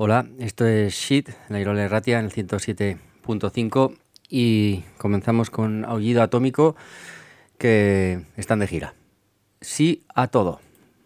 Hola, esto es Shit, la Irola Erratia en el 107.5 y comenzamos con Aullido Atómico, que están de gira. Sí a todo.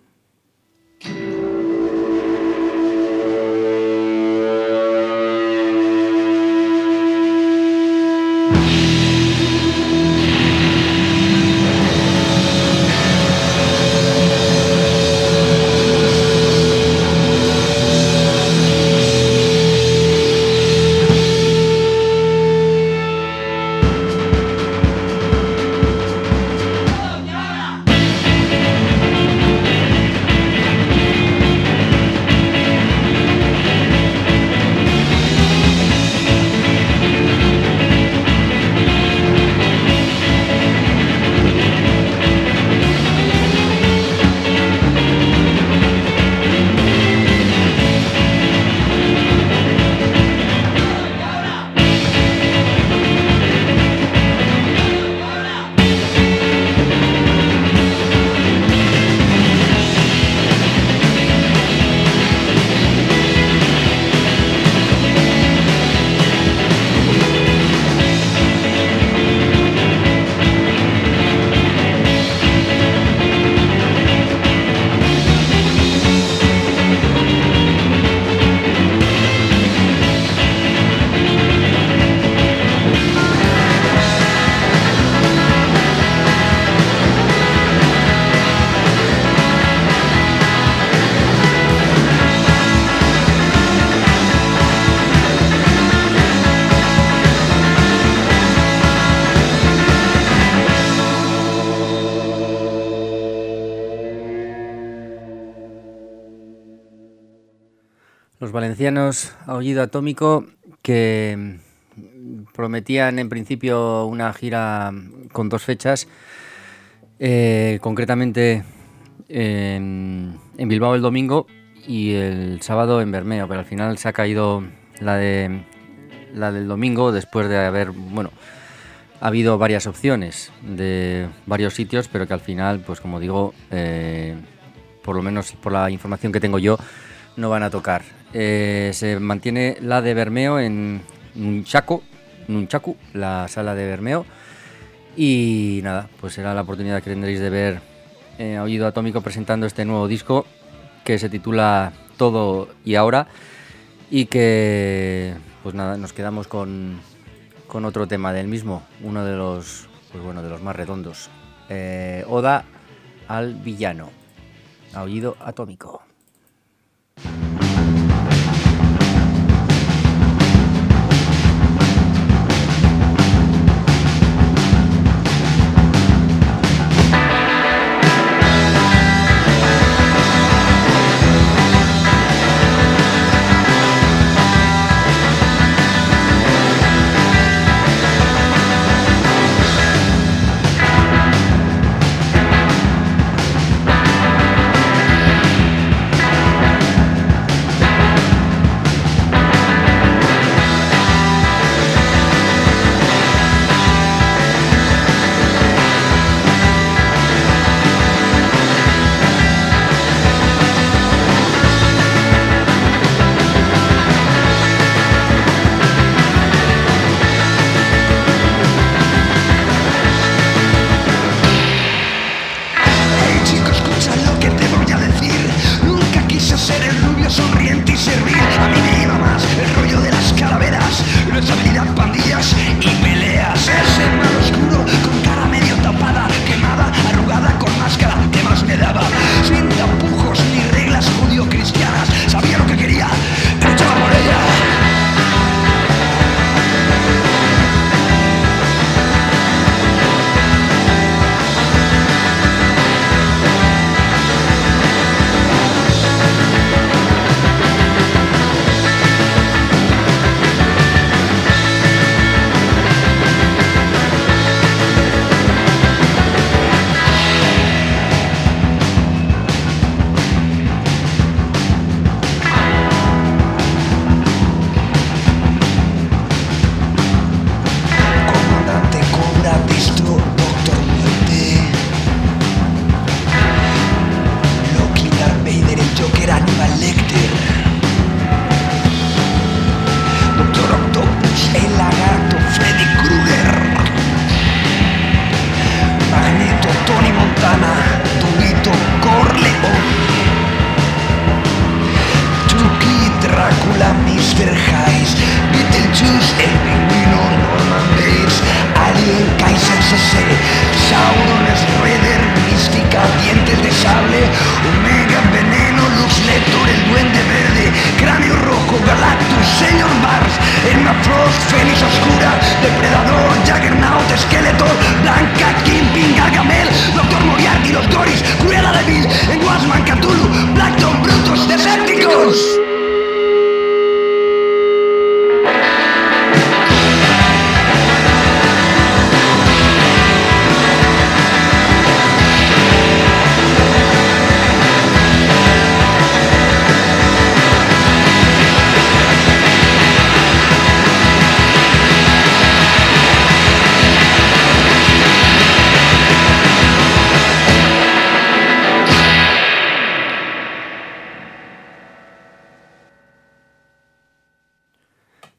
Los valencianos Aullido Atómico, que prometían en principio una gira con 2 fechas, concretamente en Bilbao el domingo y el sábado en Bermeo, pero al final se ha caído la del domingo después de haber, ha habido varias opciones de varios sitios, pero que al final, pues como digo, por lo menos por la información que tengo yo, no van a tocar. Se mantiene la de Bermeo en Nunchaku, la sala de Bermeo. Y nada, pues será la oportunidad que tendréis de ver Aullido Atómico presentando este nuevo disco que se titula Todo y Ahora. Y que, pues nada, nos quedamos con otro tema del mismo, uno de los, de los más redondos. Oda al villano, Aullido Atómico.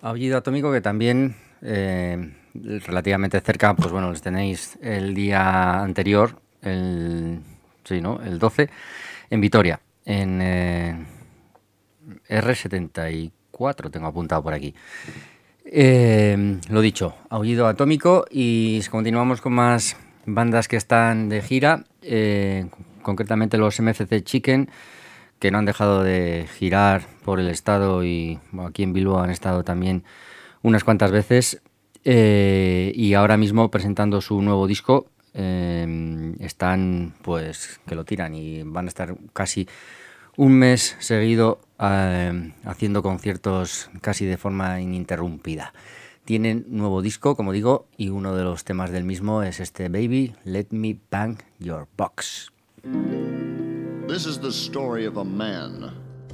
Aullido Atómico, que también relativamente cerca, pues bueno, los tenéis el día anterior, el 12, en Vitoria, en R74, tengo apuntado por aquí. Lo dicho, Aullido Atómico, y continuamos con más bandas que están de gira, concretamente los MFC Chicken, que no han dejado de girar por el estado, y aquí en Bilbao han estado también unas cuantas veces, y ahora mismo presentando su nuevo disco. Están pues que lo tiran, y van a estar casi un mes seguido haciendo conciertos casi de forma ininterrumpida. Tienen nuevo disco, como digo, y uno de los temas del mismo es este Baby, Let Me Bang Your Box. This is the story of a man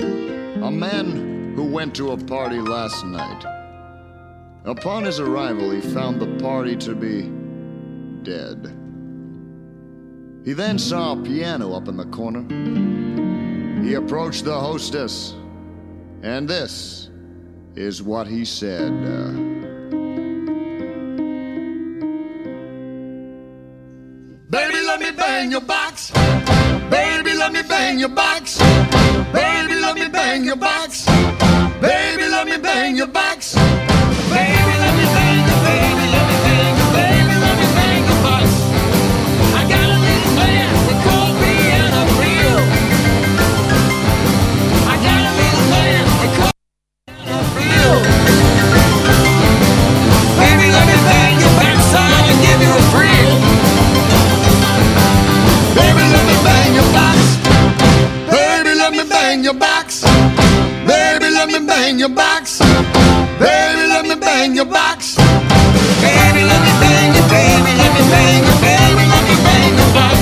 who went to a party last night. Upon his arrival, he found the party to be dead. He then saw a piano up in the corner. He approached the hostess, and this is what he said. Baby, let me bang your box. Baby, let me bang your box. Baby, let me bang your box. Baby, let me bang your box. Baby, let me bang your, baby, let me bang your, baby, let me bang your box. I got a little man with cold piano feel. I got a little man with cold piano feel. Baby, let me bang your backside and give you a thrill. Baby, let me bang your box. Baby, let me bang your box. Baby, let me bang your box. Baby, let me bang your box. Baby, let me bang your, baby, let me bang your, baby, let me bang your box.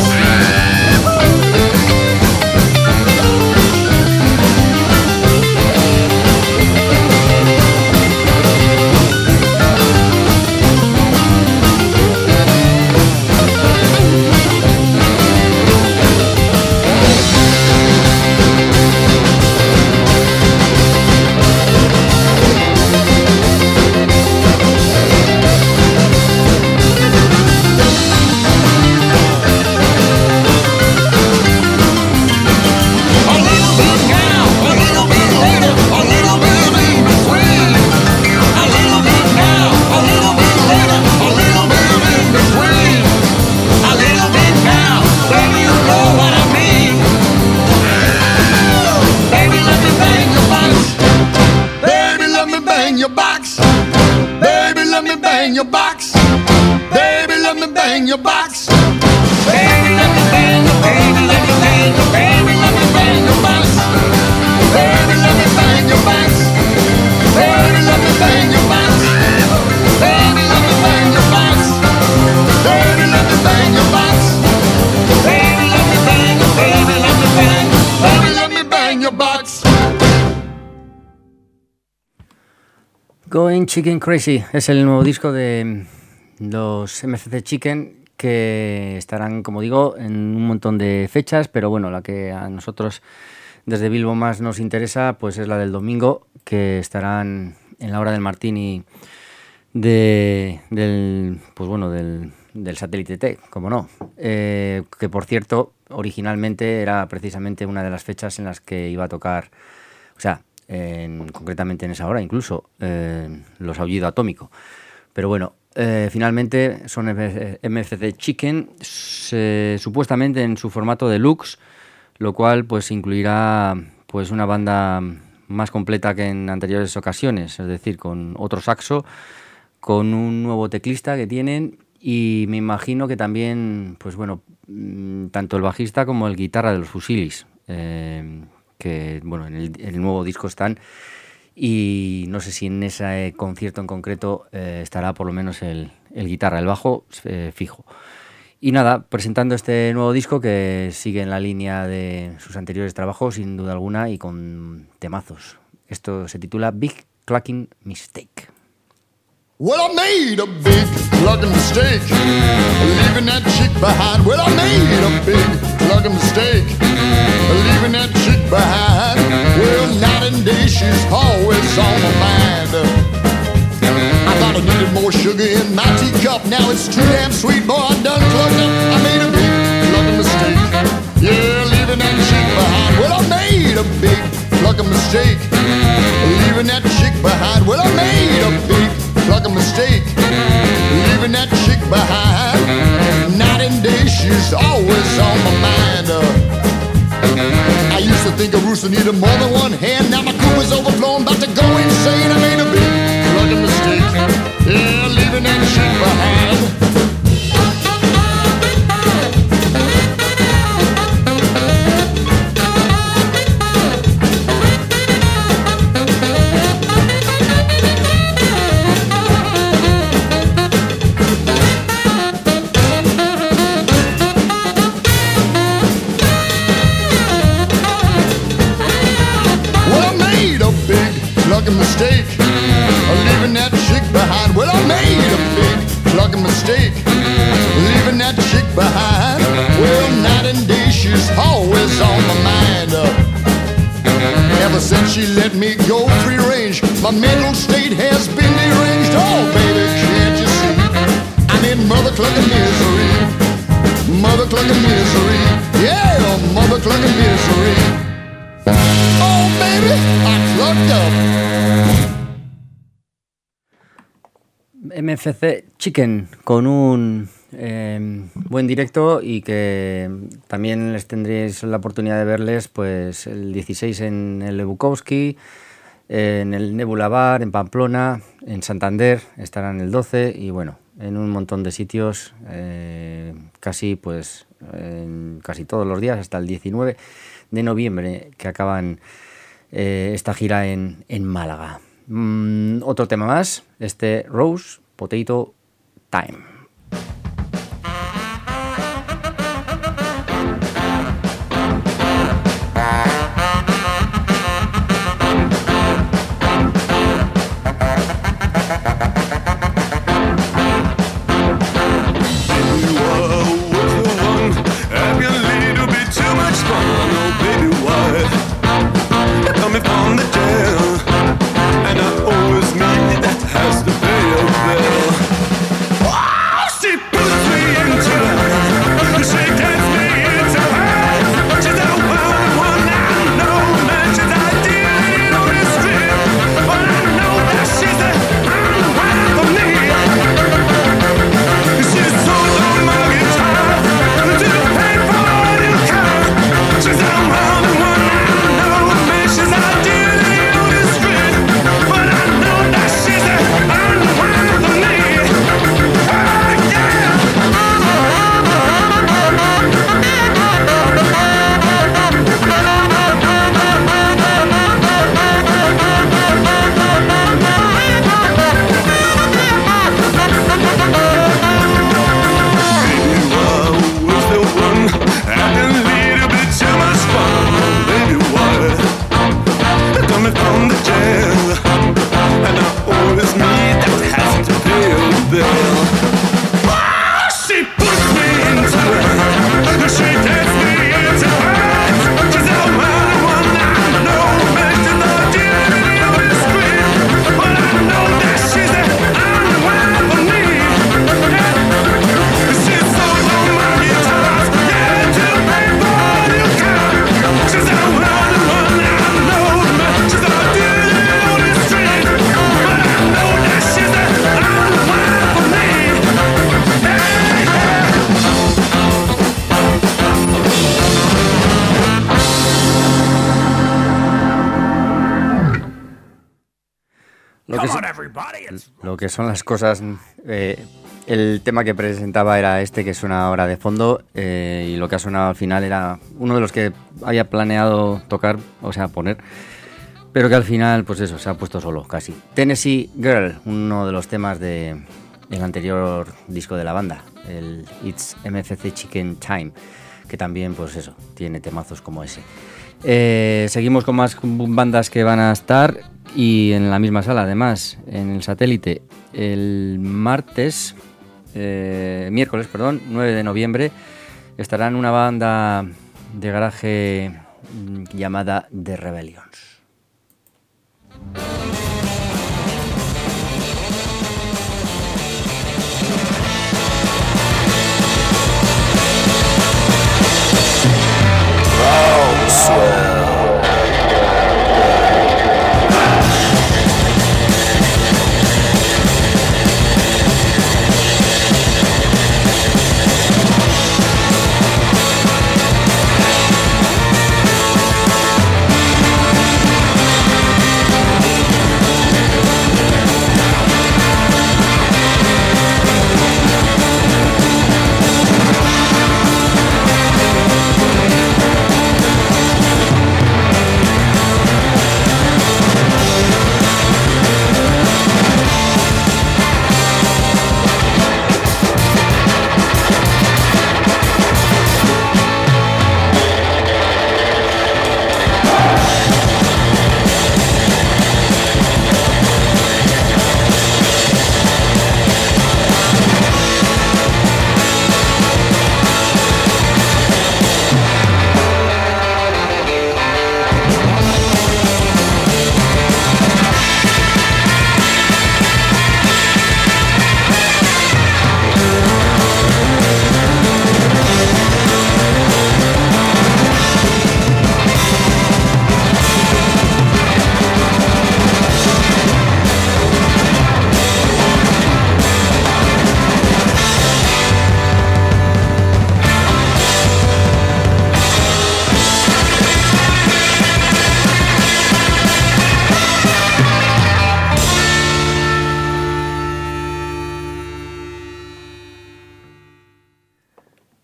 Going Chicken Crazy es el nuevo disco de los MFC Chicken, que estarán, como digo, en un montón de fechas, pero bueno, la que a nosotros desde Bilbo más nos interesa pues es la del domingo, que estarán en la Hora del Martini del Satélite T, como no, que por cierto originalmente era precisamente una de las fechas en las que iba a tocar, o sea, concretamente en esa hora incluso, los Aullido Atómico. Pero bueno, finalmente son MFC Chicken, supuestamente en su formato deluxe, lo cual pues incluirá pues una banda más completa que en anteriores ocasiones, es decir, con otro saxo, con un nuevo teclista que tienen, y me imagino que también, pues bueno, tanto el bajista como el guitarra de los Fusilis, que bueno, en el nuevo disco están, y no sé si en ese concierto en concreto estará por lo menos el guitarra, el bajo fijo. Y nada, presentando este nuevo disco que sigue en la línea de sus anteriores trabajos, sin duda alguna, y con temazos. Esto se titula Big Clucking Mistake. Well, I made a big clucking mistake, leaving that chick behind. Well, I made a big clucking mistake, leaving that chick behind. Well, night and day she's always on my mind. I needed more sugar in my teacup. Now it's too damn sweet, boy, I done clucked up. I made a big clucking mistake. Yeah, leaving that chick behind. Well, I made a big clucking mistake. Leaving that chick behind. Well, I made a big clucking mistake. Leaving that chick behind. Night and day, she's always on my mind. I used to think a rooster needed more than one hand. Now my coop is overflowing, about to go insane. I made a big clucking mistake. Yeah, leaving that chick behind. Mistake, leaving that chick behind. Well, I made a big plucking mistake, leaving that chick behind. Well, night and day, she's always on my mind. Ever since she let me go free range, my mental state has been deranged. Oh, baby, can't you see? I'm in mother clucking misery, mother clucking misery, yeah, mother clucking misery. Oh, baby, I clucked up. MFC Chicken con un buen directo y que también les tendréis la oportunidad de verles pues el 16 en el Bukowski, en el Nebula Bar, en Pamplona, en Santander estarán el 12 y bueno, en un montón de sitios casi pues casi todos los días hasta el 19 de noviembre que acaban esta gira en Málaga. Otro tema más, Rose Potato Time. Lo que son las cosas, el tema que presentaba era que suena ahora de fondo y lo que ha sonado al final era uno de los que había planeado tocar, o sea, poner, pero que al final, pues eso, se ha puesto solo, casi. Tennessee Girl, uno de los temas del anterior disco de la banda, el It's MFC Chicken Time, que también, pues eso, tiene temazos como ese. Seguimos con más bandas que van a estar y en la misma sala, además, en el Satélite, el miércoles, 9 de noviembre, estarán una banda de garaje llamada The Rebellions.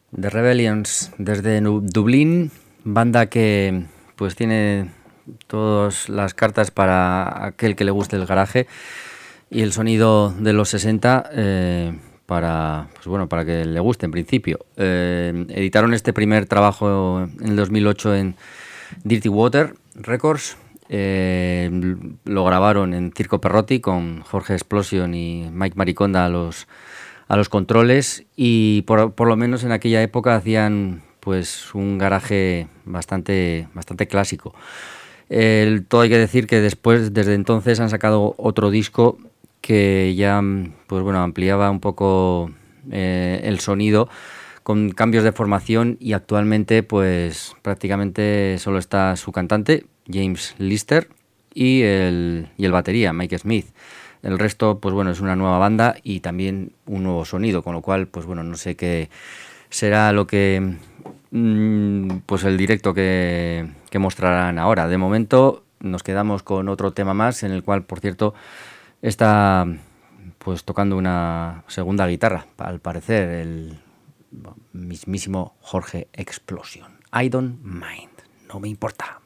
The Rebellions desde Dublín, banda que pues tiene todas las cartas para aquel que le guste el garaje y el sonido de los 60 para que le guste en principio. Editaron este primer trabajo en el 2008 en Dirty Water Records. Lo grabaron en Circo Perrotti con Jorge Explosion y Mike Mariconda a los controles, y por lo menos en aquella época hacían pues un garaje bastante clásico. Todo hay que decir que desde entonces han sacado otro disco que ya pues bueno, ampliaba un poco el sonido con cambios de formación, y actualmente pues prácticamente solo está su cantante James Lister y el batería Mike Smith. El resto pues bueno, es una nueva banda y también un nuevo sonido, con lo cual pues bueno, no sé qué será lo que pues el directo que mostrarán ahora. De momento nos quedamos con otro tema más, en el cual por cierto está pues tocando una segunda guitarra, al parecer el mismísimo Jorge Explosion. I don't mind, no me importa.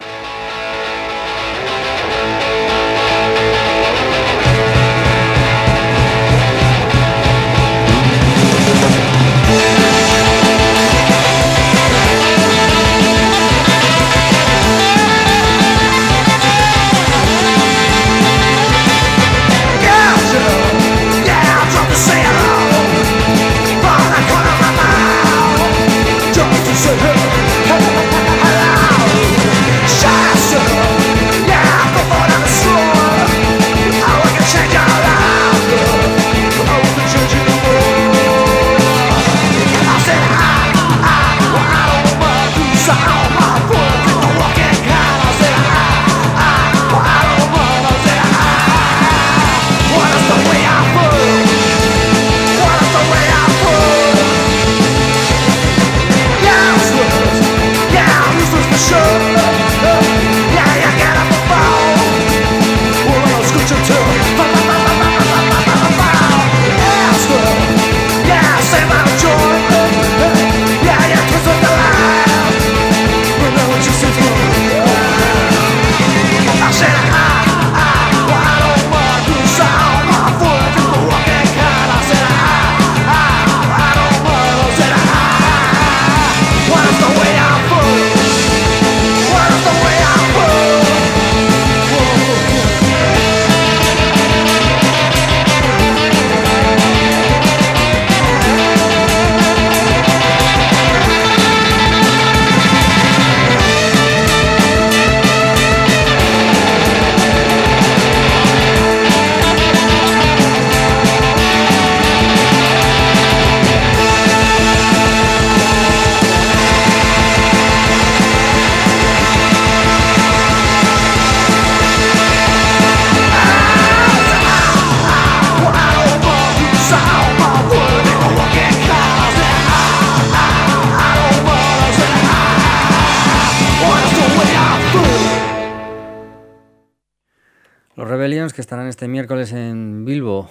Que estarán este miércoles en Bilbo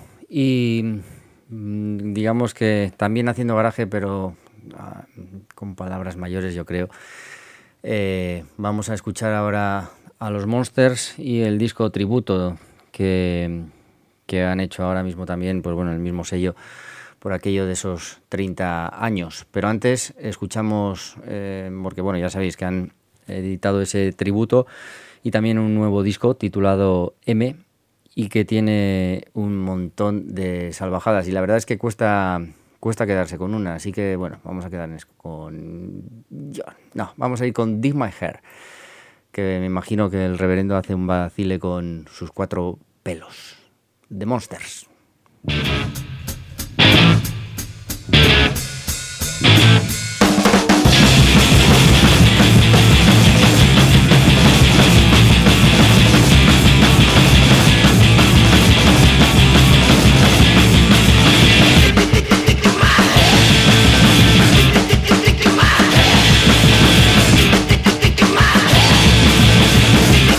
y digamos que también haciendo garaje, pero con palabras mayores, yo creo. Vamos a escuchar ahora a los Monsters y el disco tributo que han hecho ahora mismo también, pues bueno, el mismo sello por aquello de esos 30 años. Pero antes escuchamos, porque bueno, ya sabéis que han editado ese tributo y también un nuevo disco titulado M, y que tiene un montón de salvajadas, y la verdad es que cuesta quedarse con una, así que bueno, vamos a quedarnos con... vamos a ir con Dig My Hair, que me imagino que el reverendo hace un vacile con sus 4 pelos. The Monsters.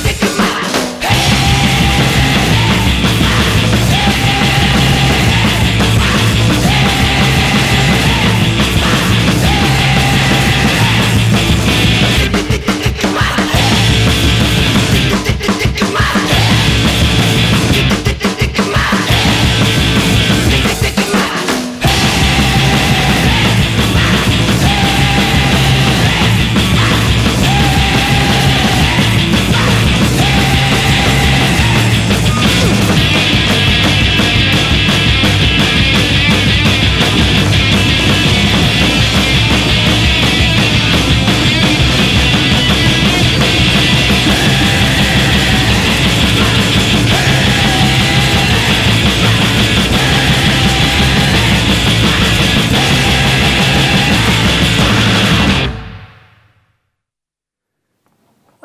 Hey!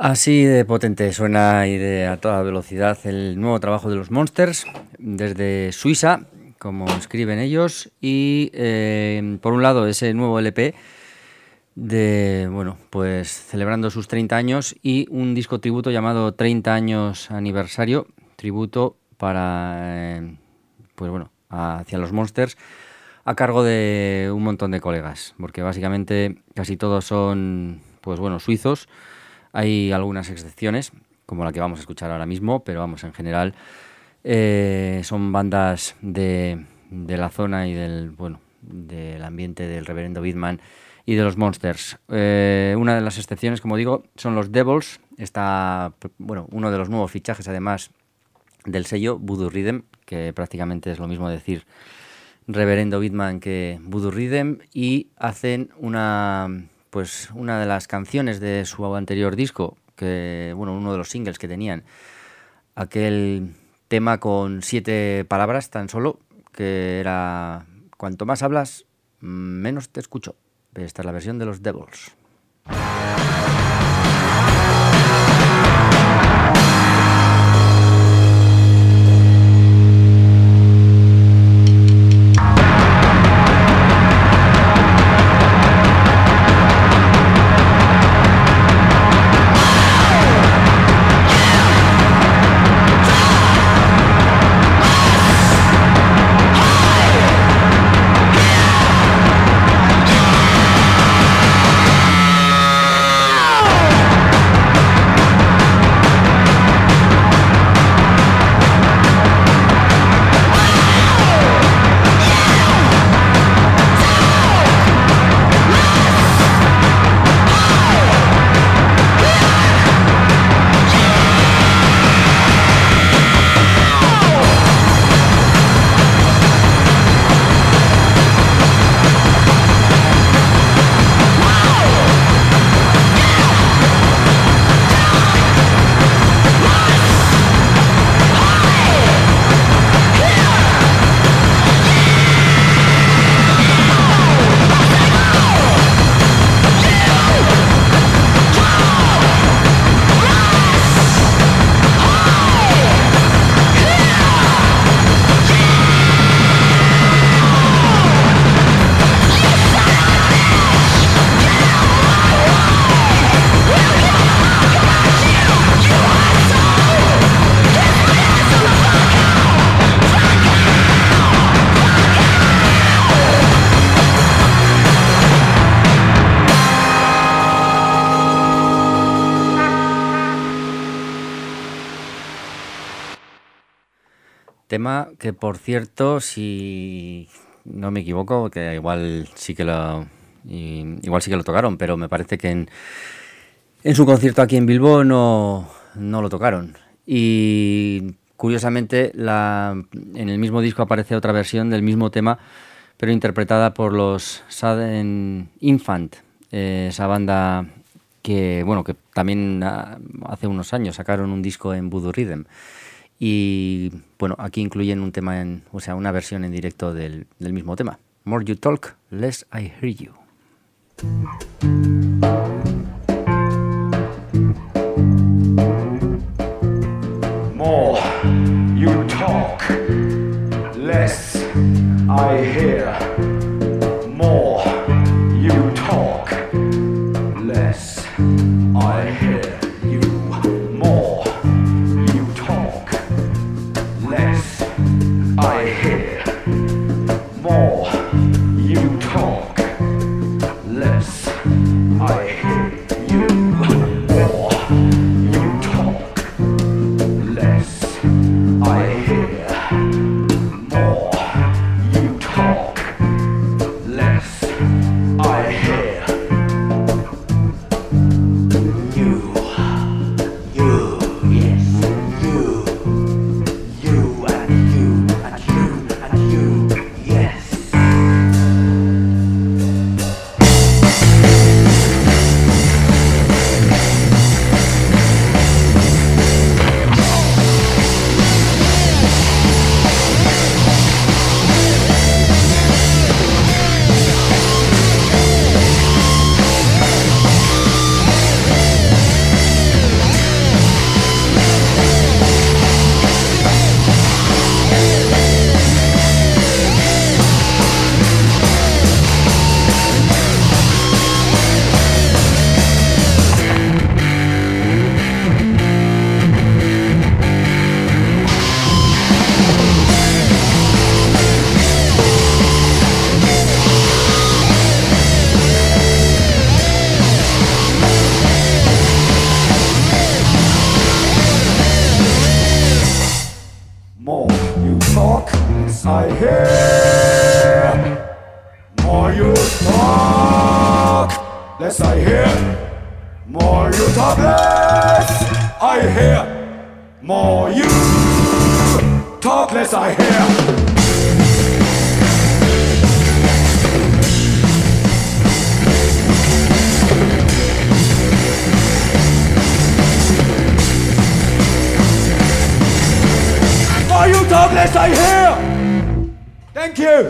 Así de potente suena y a toda velocidad el nuevo trabajo de los Monsters desde Suiza, como escriben ellos, y por un lado ese nuevo LP pues celebrando sus 30 años y un disco tributo llamado 30 años aniversario, tributo para, hacia los Monsters, a cargo de un montón de colegas, porque básicamente casi todos son, suizos. Hay algunas excepciones, como la que vamos a escuchar ahora mismo, pero en general son bandas de la zona y del ambiente del Reverendo Bidman y de los Monsters. Una de las excepciones, como digo, son los Devils. Está, uno de los nuevos fichajes, además, del sello Voodoo Rhythm, que prácticamente es lo mismo decir Reverendo Bidman que Voodoo Rhythm, y hacen una de las canciones de su anterior disco, uno de los singles que tenían, aquel tema con 7 palabras tan solo, que era cuanto más hablas, menos te escucho. Esta es la versión de los Devils. Tema que, por cierto, si no me equivoco, que igual sí que lo tocaron, pero me parece que en su concierto aquí en Bilbo no lo tocaron. Y curiosamente en el mismo disco aparece otra versión del mismo tema, pero interpretada por los Sudden Infant, esa banda que también hace unos años sacaron un disco en Voodoo Rhythm. Y aquí incluyen un tema una versión en directo del mismo tema. More you talk, less I hear you. More you talk, less I hear. More you talk, less I hear. I hear more you talk, less More you talk, less I hear. More you talk, less I hear. More you talk, less I hear. More you talk, less I hear. Thank you.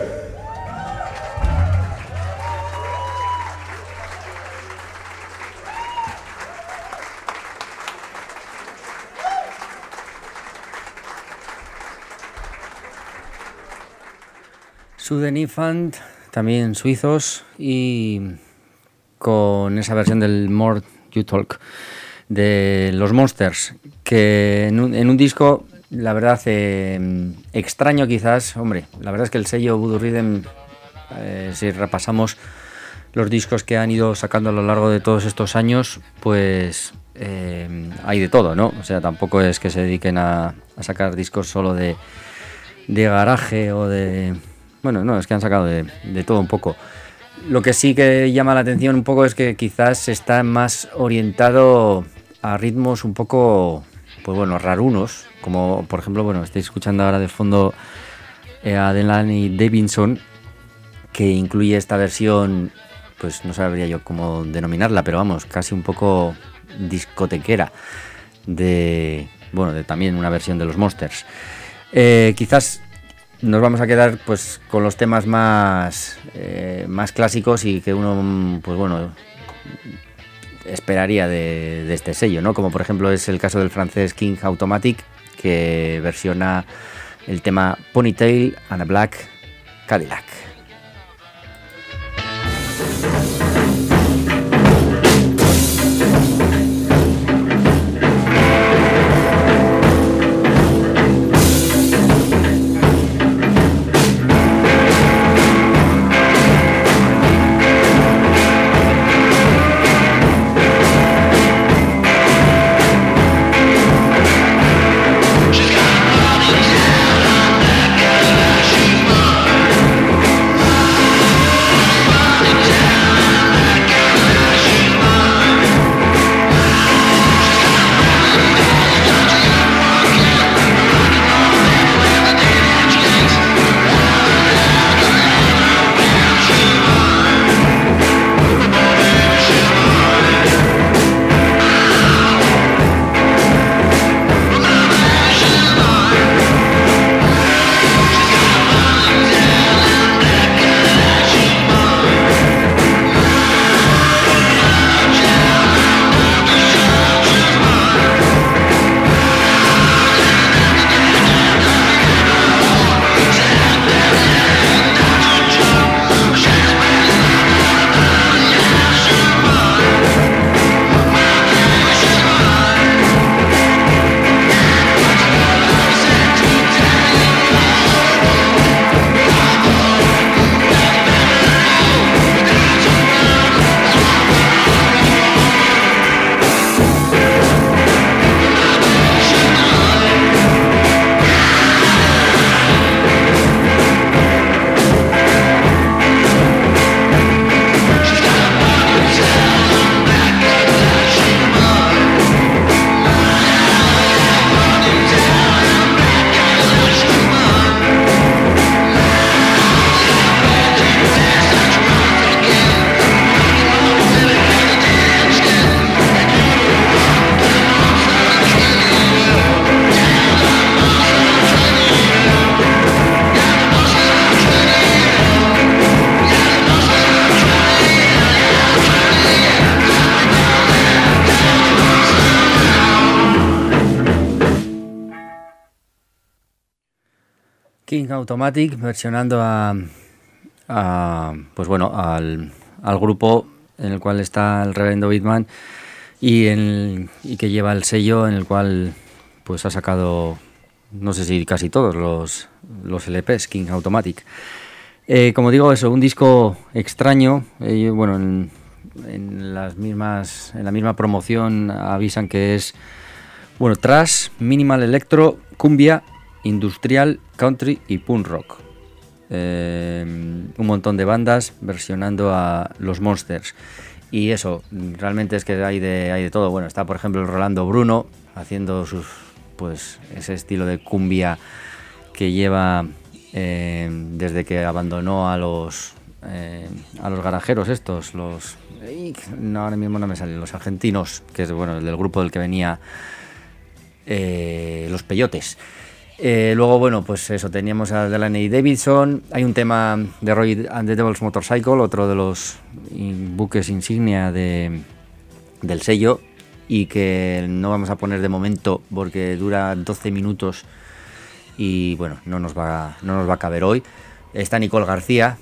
Sudden Infant, también suizos, y con esa versión del More You Talk de los Monsters, que en un disco, la verdad, extraño quizás. Hombre, la verdad es que el sello Voodoo Rhythm, si repasamos los discos que han ido sacando a lo largo de todos estos años, pues hay de todo, ¿no? O sea, tampoco es que se dediquen a sacar discos solo de garaje o de... Bueno, no, es que han sacado de todo un poco. Lo que sí que llama la atención un poco es que quizás está más orientado a ritmos un poco, pues bueno, rarunos, como por ejemplo, bueno, estáis escuchando ahora de fondo a Delaney Davidson, que incluye esta versión, pues no sabría yo cómo denominarla, pero vamos, casi un poco discotequera de también una versión de los Monsters. Quizás nos vamos a quedar pues con los temas más clásicos y que uno, pues bueno, esperaría de este sello, ¿no? Como por ejemplo es el caso del francés King Automatic, que versiona el tema Ponytail and a Black Cadillac. King Automatic versionando pues bueno, al grupo en el cual está el Reverendo Beatman y que lleva el sello en el cual pues ha sacado, no sé si casi todos los LPs, King Automatic. Como digo, eso, un disco extraño. Bueno, en la misma promoción avisan que es, bueno, thrash, minimal electro, cumbia, industrial, country y punk rock. un montón de bandas versionando a los Monsters. Y eso, realmente es que hay de todo. Bueno, está por ejemplo el Rolando Bruno haciendo ese estilo de cumbia que lleva desde que abandonó a los garajeros estos, ahora mismo no me salen, los argentinos, que es bueno, el del grupo del que venía los Peyotes. Luego, bueno, pues eso, teníamos a Delaney Davidson. Hay un tema de Roy and the Devil's Motorcycle, otro de los buques insignia del sello, y que no vamos a poner de momento porque dura 12 minutos y bueno, no nos va a caber hoy. Está Nicole García,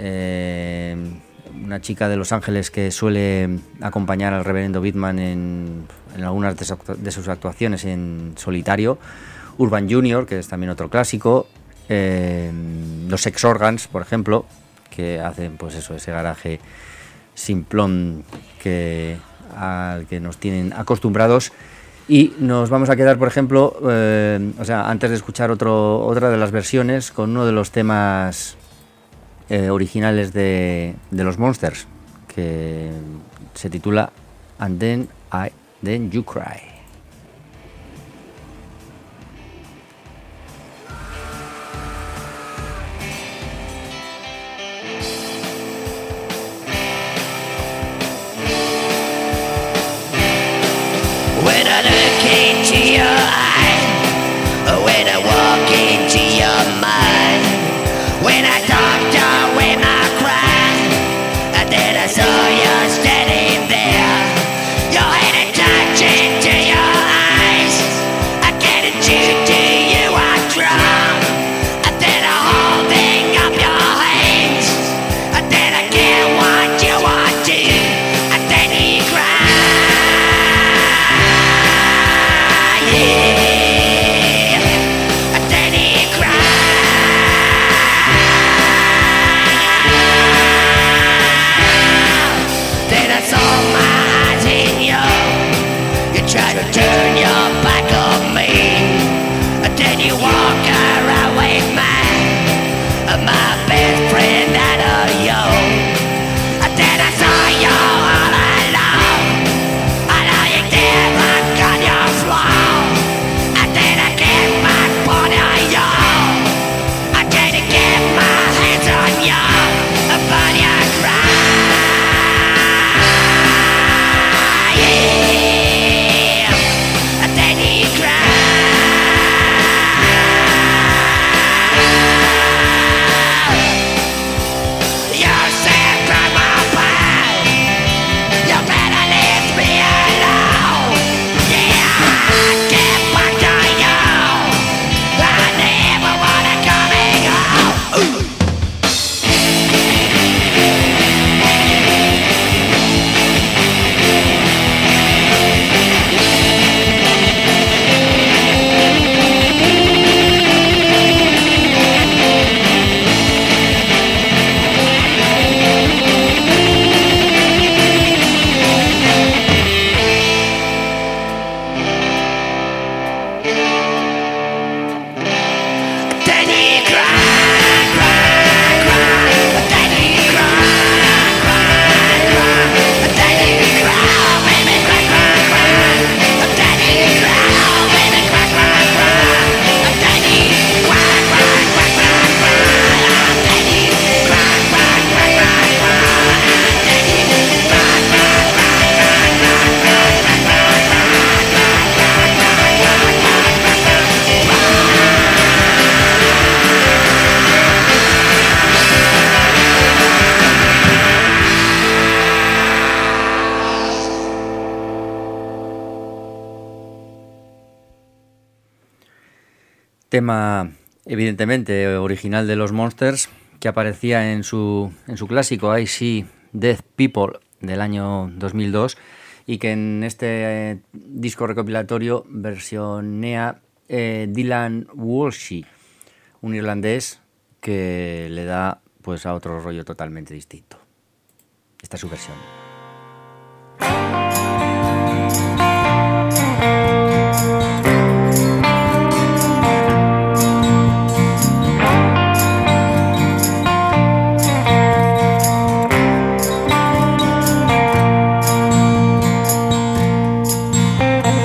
una chica de Los Ángeles que suele acompañar al reverendo Bitman en algunas de sus actuaciones en solitario. Urban Junior, que es también otro clásico. Los Sex Organs, por ejemplo, que hacen pues eso, ese garaje simplón al que nos tienen acostumbrados. Y nos vamos a quedar, por ejemplo, antes de escuchar otra de las versiones, con uno de los temas originales de los Monsters, que se titula And Then You Cry. When I look into your eye, when I walk into your mind, when I talked away my cry, and then I saw you standing there, your head and touch into your eyes, I get into you I drown, and then I holding up your hands, and then I get what you want to, and then you cry. Try to turn your back on me, and then you walk around with my best friend and you. And then I saw you all alone, I know you never got your flow. And then I get back on you, I can't get my hands on you, but you cry. Tema evidentemente original de los Monsters, que aparecía en su clásico I See Dead People del año 2002, y que en este disco recopilatorio versionea Dylan Walshy, un irlandés que le da pues a otro rollo totalmente distinto. Esta es su versión.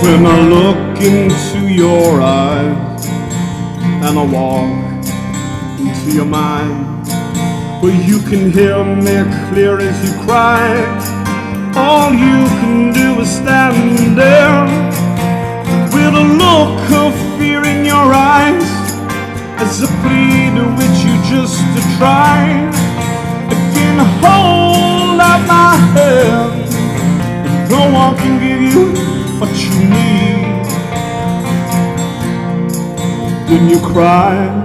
When I look into your eyes and I walk into your mind, where you can hear me clear as you cry, all you can do is stand there with a look of fear in your eyes, as a plea to which you just to try. Again, hold out my hand, and no one can give you what you need. Then you cry.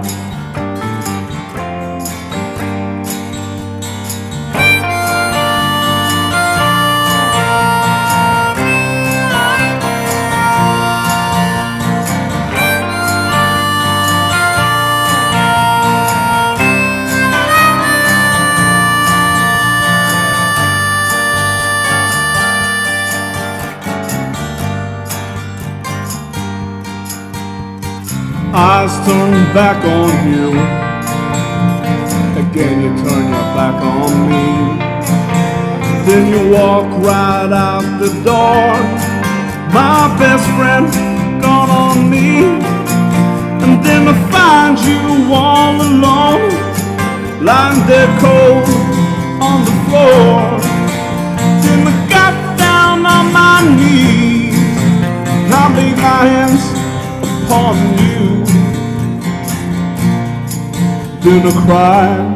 Eyes turn back on you. Again you turn your back on me. Then you walk right out the door. My best friend gone on me. And then I find you all alone, lying dead cold on the floor. Then I got down on my knees, and I laid my hands upon you. Then I cry.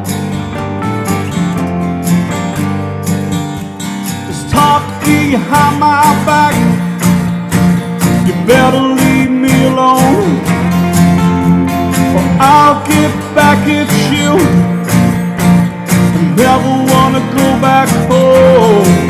Just talk behind my back. You better leave me alone, or I'll get back at you and never wanna go back home.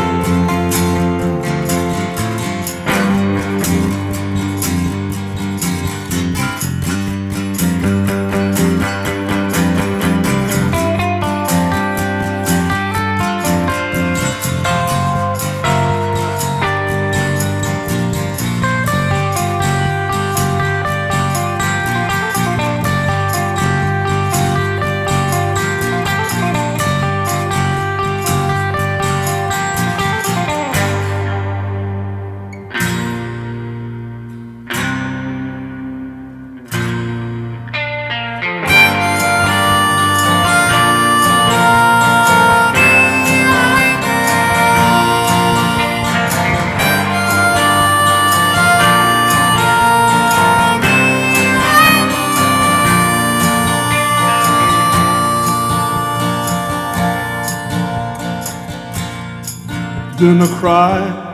Then I cry.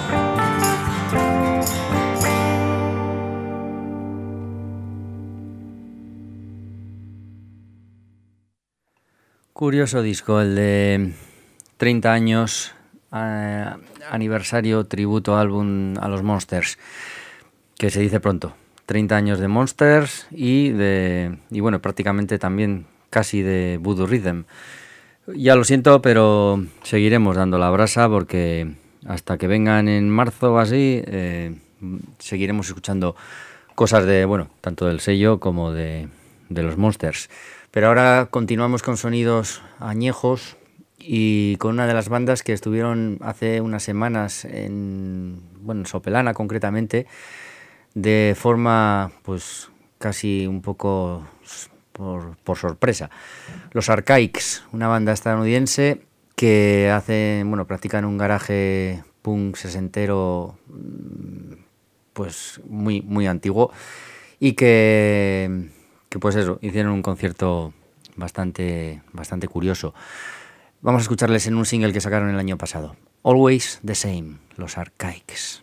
Curioso disco, el de 30 años, aniversario, tributo álbum a los Monsters, que se dice pronto. 30 años de Monsters y bueno, prácticamente también casi de Voodoo Rhythm. Ya lo siento, pero seguiremos dando la brasa porque hasta que vengan en marzo o así, seguiremos escuchando cosas de, bueno, tanto del sello como de los Monsters. Pero ahora continuamos con sonidos añejos y con una de las bandas que estuvieron hace unas semanas en Sopelana concretamente, de forma pues casi un poco por sorpresa. Los Archaics, una banda estadounidense que practican un garaje punk sesentero pues muy, muy antiguo y que pues eso, hicieron un concierto bastante curioso. Vamos a escucharles en un single que sacaron el año pasado. Always the Same, los Archaics.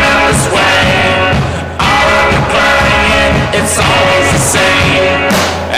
It's always the same.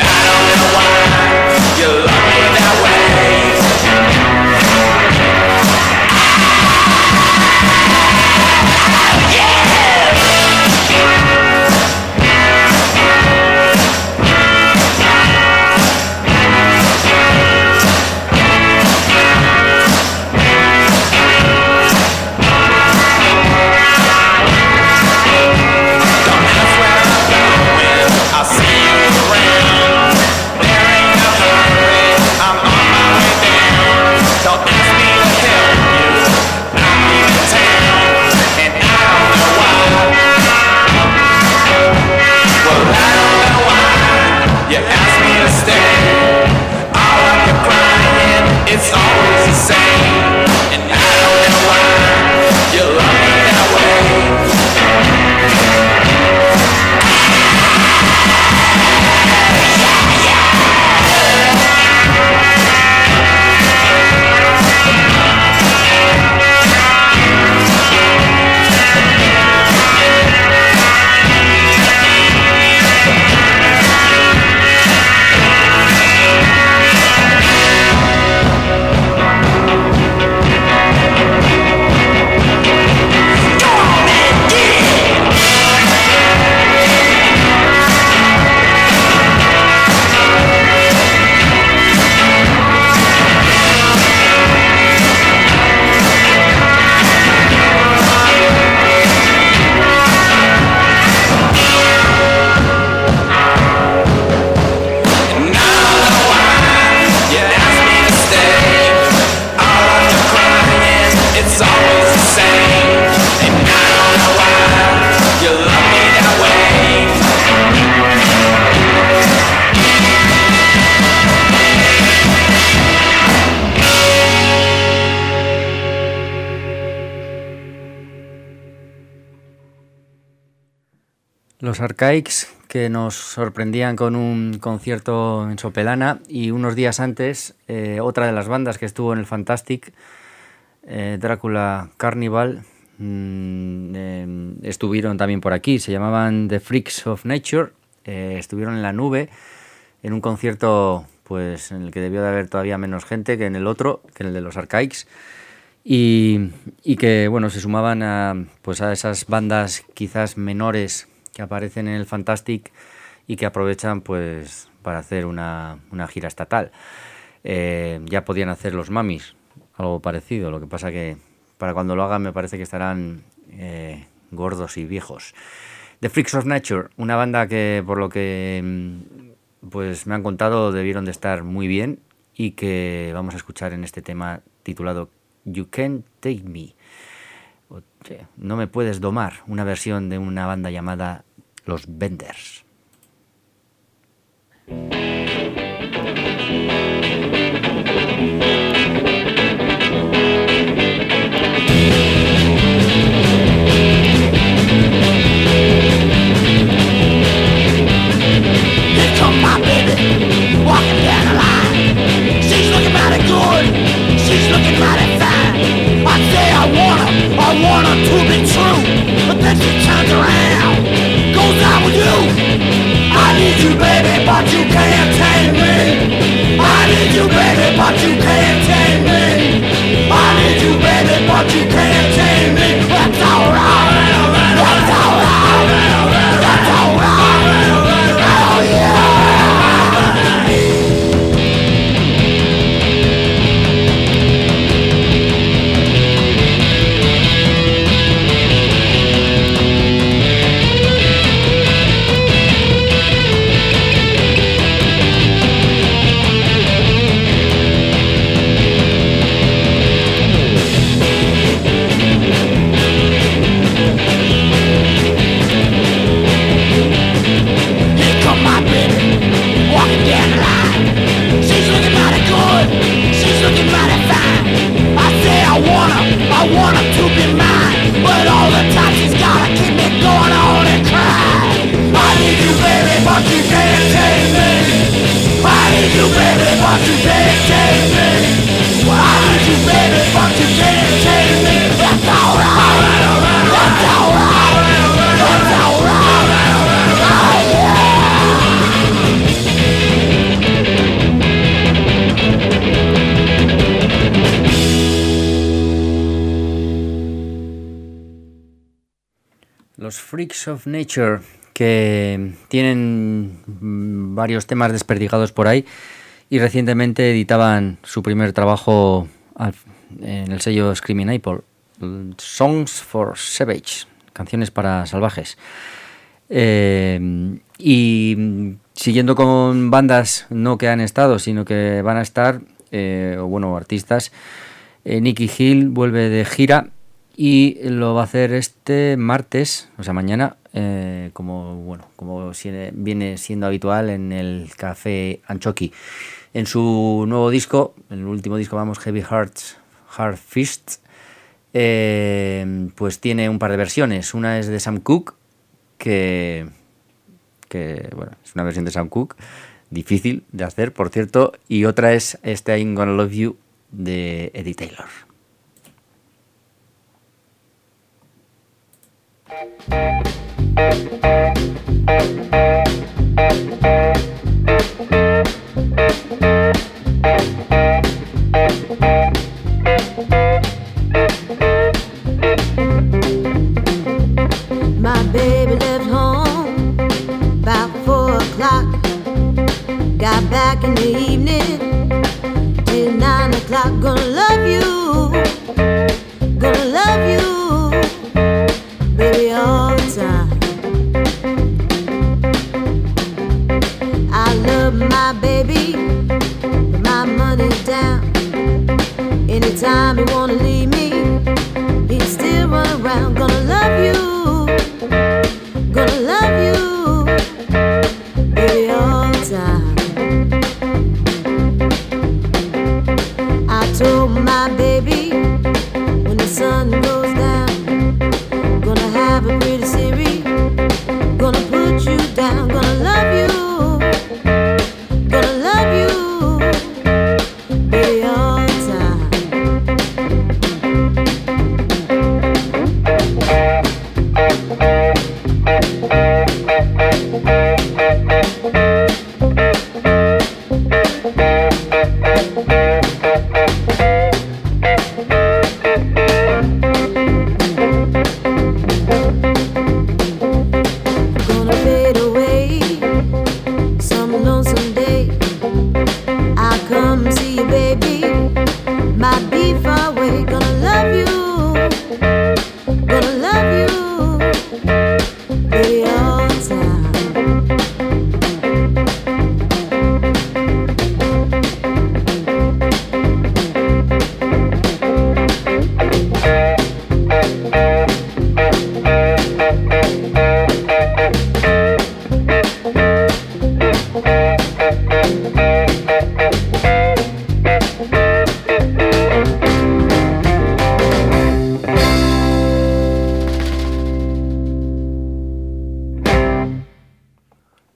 Los Archaics, que nos sorprendían con un concierto en Sopelana, y unos días antes otra de las bandas que estuvo en el Fantastic, Drácula Carnival, estuvieron también por aquí. Se llamaban The Freaks of Nature. Estuvieron en La Nube en un concierto pues en el que debió de haber todavía menos gente que en el otro, que en el de los Archaics, y que bueno, se sumaban a esas bandas quizás menores que aparecen en el Fantastic y que aprovechan pues para hacer una gira estatal. Ya podían hacer los Mamis, algo parecido, lo que pasa que para cuando lo hagan me parece que estarán gordos y viejos. The Freaks of Nature, una banda que por lo que pues me han contado debieron de estar muy bien y que vamos a escuchar en este tema titulado You Can't Take Me. No me puedes domar, una versión de una banda llamada Los Benders. Here come my baby, walking down the line. She's looking mighty good, she's looking mighty fine. I say I want her to be true, but then she turns around, goes out with you. I need you, baby, but you can't take me. I need you, baby, but you can't take me. I need you, baby, but you can't take me. That's alright, that's alright, that's alright. Oh yeah. I want her to be mine, but all the time she's gotta keep me going on and cry. I need you, baby, but you can't take me. I need you, baby, but you can't take me. I need you, baby, but you can't take me. That's alright, that's alright, that's alright. Oh yeah. Los Freaks of Nature, que tienen varios temas desperdigados por ahí y recientemente editaban su primer trabajo en el sello Screaming Apple, Songs for Savage, canciones para salvajes. Y siguiendo con bandas no que han estado, sino que van a estar, artistas, Nicky Hill vuelve de gira y lo va a hacer este martes, o sea mañana, como viene siendo habitual en el Café Anchoqui. En su nuevo disco, en el último disco, Heavy Hearts, Hard Fists, pues tiene un par de versiones. Una es de Sam Cooke, que es una versión de Sam Cooke, difícil de hacer, por cierto, y otra es I'm Gonna Love You de Eddie Taylor. My baby left home about 4 o'clock. Got back in the evening till 9 o'clock. Gonna love you, gonna love you, baby, all the time. I love my baby, put my money down. Anytime you wanna leave me, he still run around. Gonna love you, gonna love you, baby, all the time. I told my baby, when the sun goes down, gonna have a pretty series, gonna play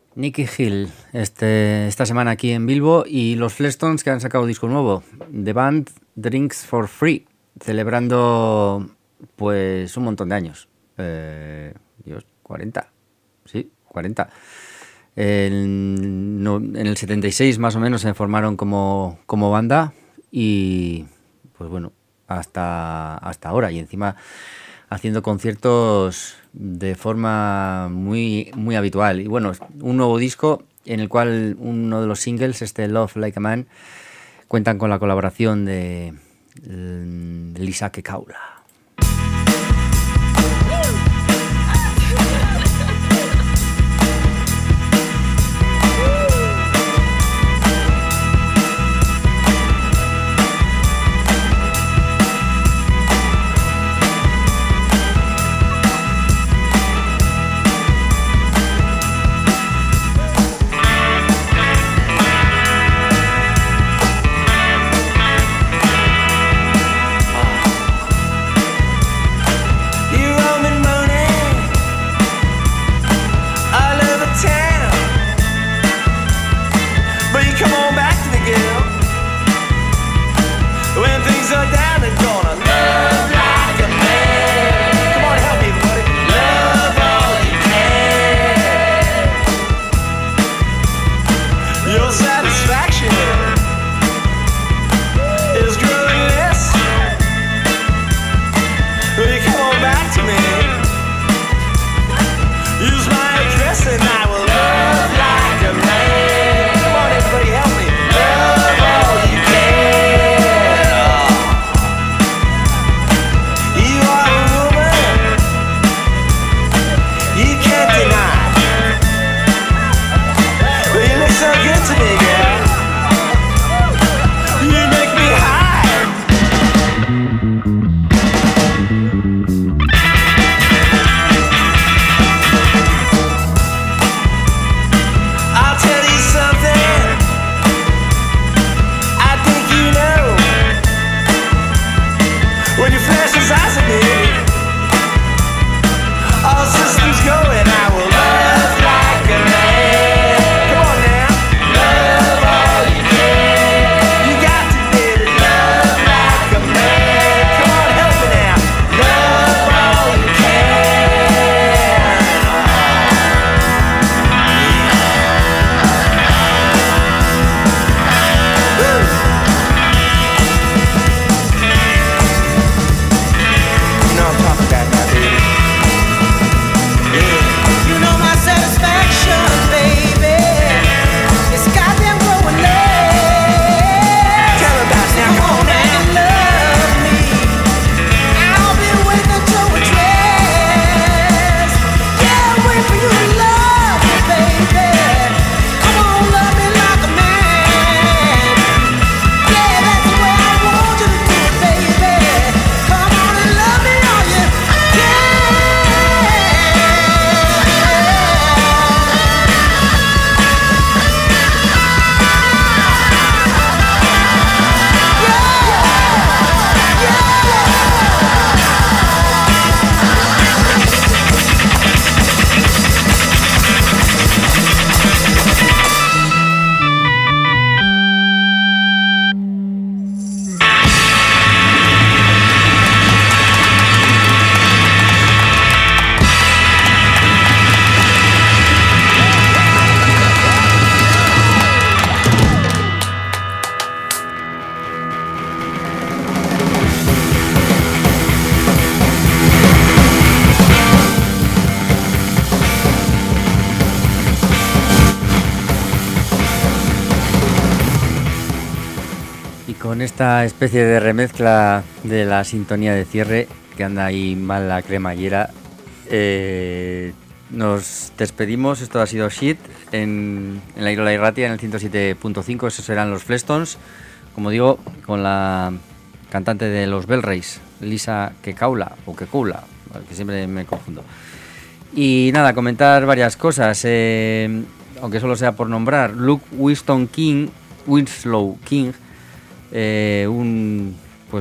Nicky Hill, esta semana aquí en Bilbo, y los Flintstones, que han sacado disco nuevo, The Band Drinks for Free, celebrando pues un montón de años. Dios, 40, sí, 40. En el 76 más o menos se formaron como banda y pues bueno, hasta ahora, y encima haciendo conciertos de forma muy, muy habitual. Y bueno, un nuevo disco en el cual uno de los singles, Love Like a Man, cuentan con la colaboración de Lisa Kekaula. Con esta especie de remezcla de la sintonía de cierre, que anda ahí mal la cremallera, nos despedimos. Esto ha sido Shit en la Irola Irratia en el 107.5. Esos serán los Flintstones, como digo, con la cantante de los Bell Rays, Lisa Kekaula, o Kekaula, que siempre me confundo. Y nada, comentar varias cosas, aunque solo sea por nombrar. Luke Winslow King, un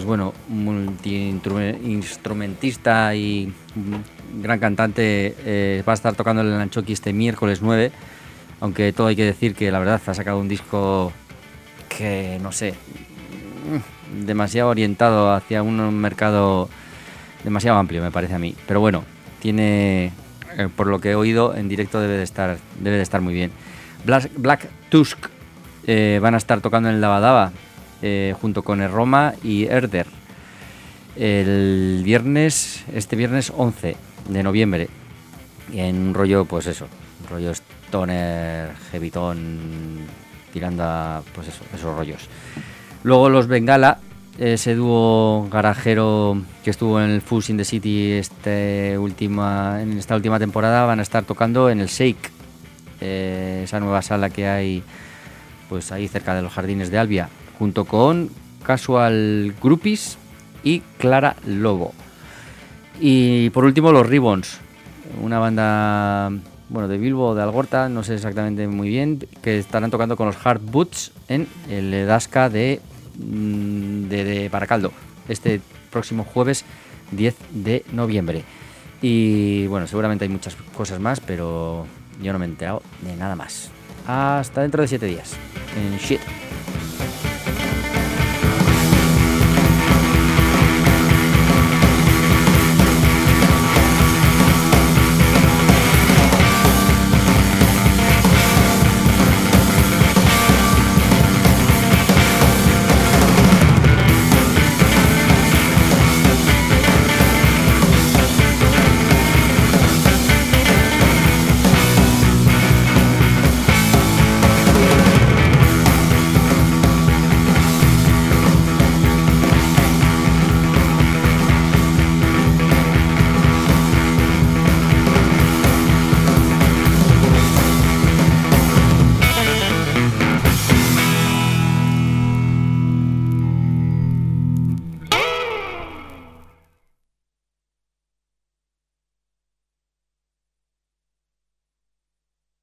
multiinstrumentista y gran cantante, va a estar tocando en el Anchoqui este miércoles 9 aunque todo hay que decir que la verdad ha sacado un disco que, no sé, demasiado orientado hacia un mercado demasiado amplio, me parece a mí. Pero bueno, tiene, por lo que he oído, en directo debe de estar muy bien. Black Tusk van a estar tocando en Lavadava junto con el Roma y Herder este viernes 11 de noviembre, y en un rollo, pues eso, un rollo stoner, heavytone, tirando a, pues eso, esos rollos. Luego los Bengala, ese dúo garajero que estuvo en el Fuzz in the City en esta última temporada, van a estar tocando en el Shake, esa nueva sala que hay pues ahí cerca de los jardines de Albia, junto con Casual Groupies y Clara Lobo. Y por último los Ribbons, una banda, bueno, de Bilbo, de Algorta, no sé exactamente muy bien, que estarán tocando con los Hard Boots en el Edasca de Baracaldo este próximo jueves 10 de noviembre. Y bueno, seguramente hay muchas cosas más, pero yo no me he enterado de nada más. Hasta dentro de 7 días en Shit.